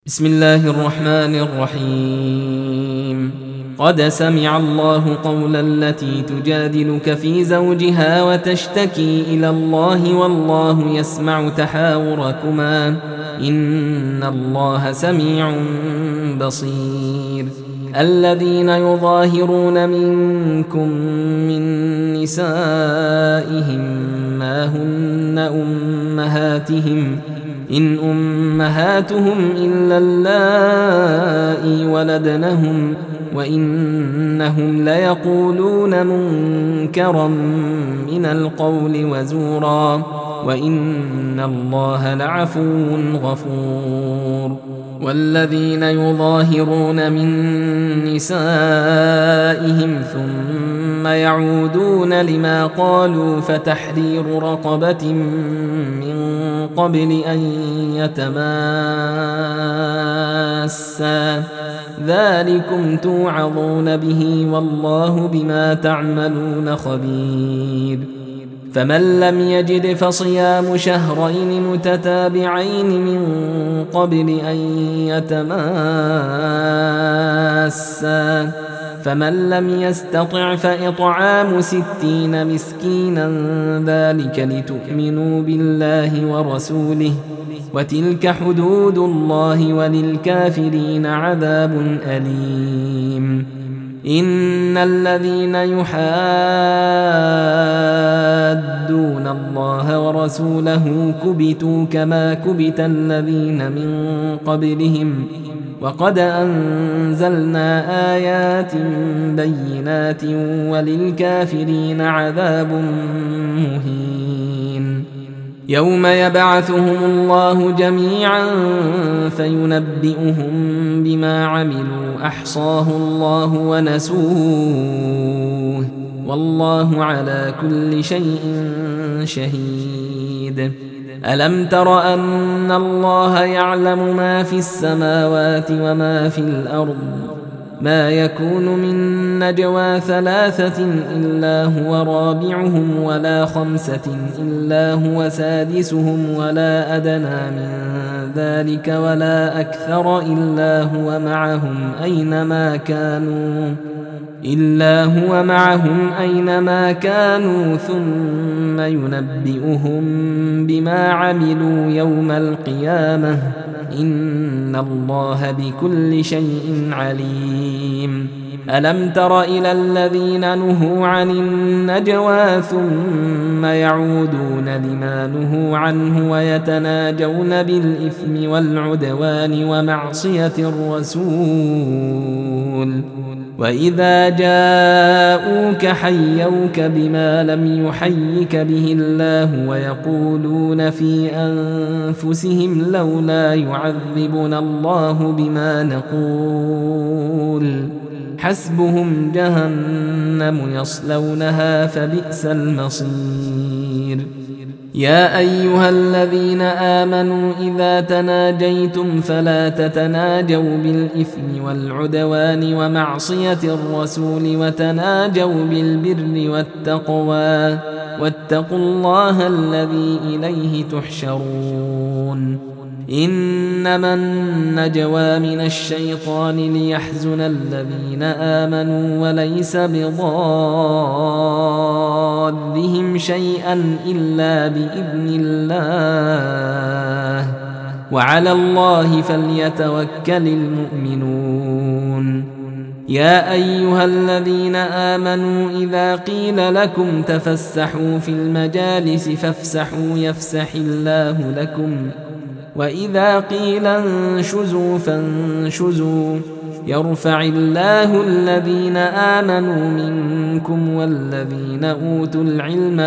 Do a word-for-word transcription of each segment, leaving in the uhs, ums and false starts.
بسم الله الرحمن الرحيم. قد سمع الله قول التي تجادلك في زوجها وتشتكي إلى الله والله يسمع تحاوركما إن الله سميع بصير. الذين يظاهرون منكم من نسائهم ما هن أمهاتهم إن أمهاتهم إلا اللائي ولدنهم وإنهم ليقولون منكرا من القول وزورا وإن الله لعفو غفور. والذين يظاهرون من نسائهم ثم يعودون لما قالوا فتحرير رقبة من قبل أن يتماسا ذلكم توعظون به والله بما تعملون خبير. فمن لم يجد فصيام شهرين متتابعين من قبل أن يتماسا فمن لم يستطع فإطعام ستين مسكينا ذلك لتؤمنوا بالله ورسوله وتلك حدود الله وللكافرين عذاب أليم. إن الذين يحادون الله ورسوله كبتوا كما كبت الذين من قبلهم وقد أنزلنا آيات بينات وللكافرين عذاب مهين. يوم يبعثهم الله جميعا فينبئهم بما عملوا أحصاه الله ونسوه والله على كل شيء شهيد. ألم تر أن الله يعلم ما في السماوات وما في الأرض ما يكون من نجوى ثلاثة إلا هو رابعهم ولا خمسة إلا هو سادسهم ولا أدنى من ذلك ولا أكثر إلا هو معهم أينما كانوا إلا هو معهم أينما كانوا ثم ينبئهم بما عملوا يوم القيامة إن الله بكل شيء عليم. ألم تر إلى الذين نهوا عن النجوى ثم يعودون لما نهوا عنه ويتناجون بالإثم والعدوان ومعصية الرسول وإذا جاءوك حيوك بما لم يحيك به الله ويقولون في أنفسهم لولا يعذبنا الله بما نقول حسبهم جهنم يصلونها فبئس المصير. يا أيها الذين آمنوا إذا تناجيتم فلا تتناجوا بالإثم والعدوان ومعصية الرسول وتناجوا بالبر والتقوى واتقوا الله الذي إليه تحشرون. إنما النجوى من الشيطان ليحزن الذين آمنوا وليس بضارهم شيئا إلا بإذن الله وعلى الله فليتوكل المؤمنون. يا أيها الذين آمنوا إذا قيل لكم تفسحوا في المجالس فافسحوا يفسح الله لكم وإذا قيل انشزوا فانشزوا يرفع الله الذين آمنوا منكم والذين أوتوا العلم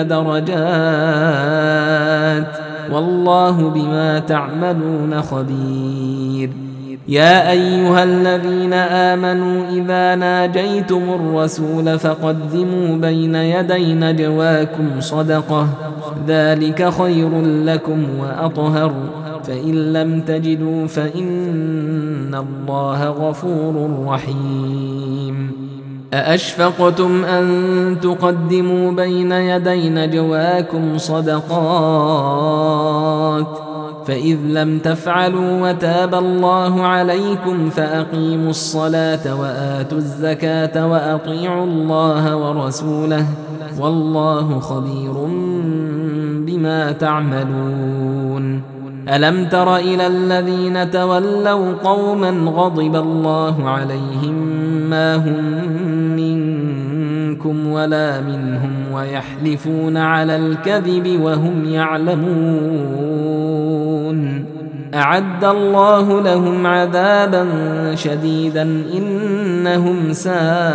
درجات والله بما تعملون خبير. يا أيها الذين آمنوا إذا ناجيتم الرسول فقدموا بين يدي نجواكم صدقة ذلك خير لكم وأطهر فإن لم تجدوا فإن الله غفور رحيم. أأشفقتم أن تقدموا بين يدي نجواكم صدقات فإذ لم تفعلوا وتاب الله عليكم فأقيموا الصلاة وآتوا الزكاة وأطيعوا الله ورسوله والله خبير بما تعملون. ألم تر إلى الذين تولوا قوما غضب الله عليهم ما هم منكم ولا منهم ويحلفون على الكذب وهم يعلمون أعد الله لهم عذابا شديدا إنهم ساء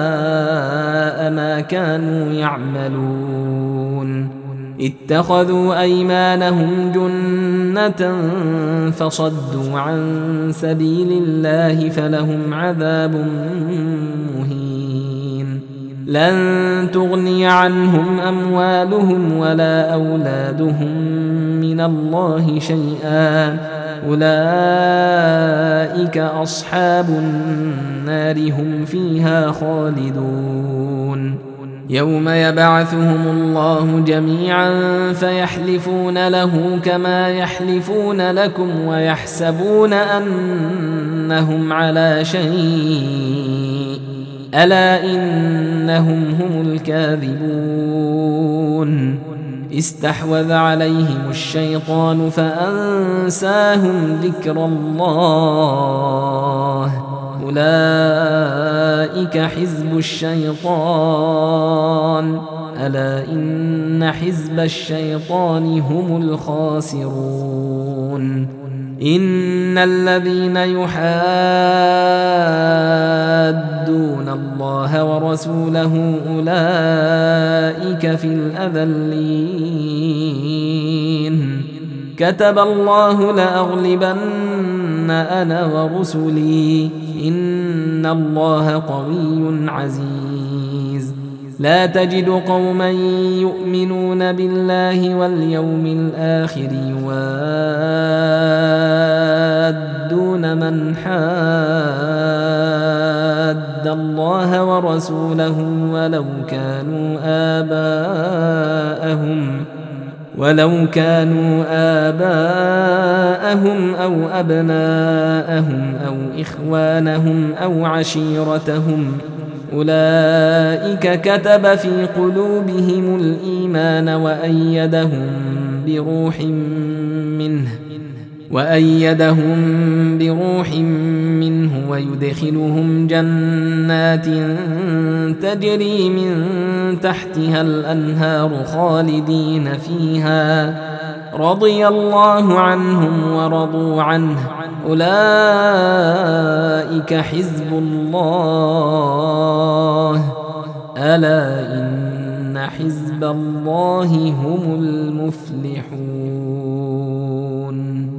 ما كانوا يعملون. اتخذوا أيمانهم جنة فصدوا عن سبيل الله فلهم عذاب مهين. لن تغني عنهم أموالهم ولا أولادهم من الله شيئا أولئك أصحاب النار هم فيها خالدون. يوم يبعثهم الله جميعا فيحلفون له كما يحلفون لكم ويحسبون أنهم على شيء ألا إنهم هم الكاذبون. استحوذ عليهم الشيطان فأنساهم ذكر الله أولئك حزب الشيطان ألا إن حزب الشيطان هم الخاسرون. إن الذين يحادون الله ورسوله أولئك في الأذلين. كتب الله لأغلبن أنا ورسلي إن الله قوي عزيز. لا تجد قوما يؤمنون بالله واليوم الآخر يوادون من حاد الله ورسوله ولو كانوا آباءهم ولو كانوا آباءهم أو أبناءهم أو إخوانهم أو عشيرتهم أولئك كتب في قلوبهم الإيمان وأيدهم بروح منه وأيدهم بروح منه ويدخلهم جنات تجري من تحتها الأنهار خالدين فيها رضي الله عنهم ورضوا عنه أولئك حزب الله ألا إن حزب الله هم المفلحون.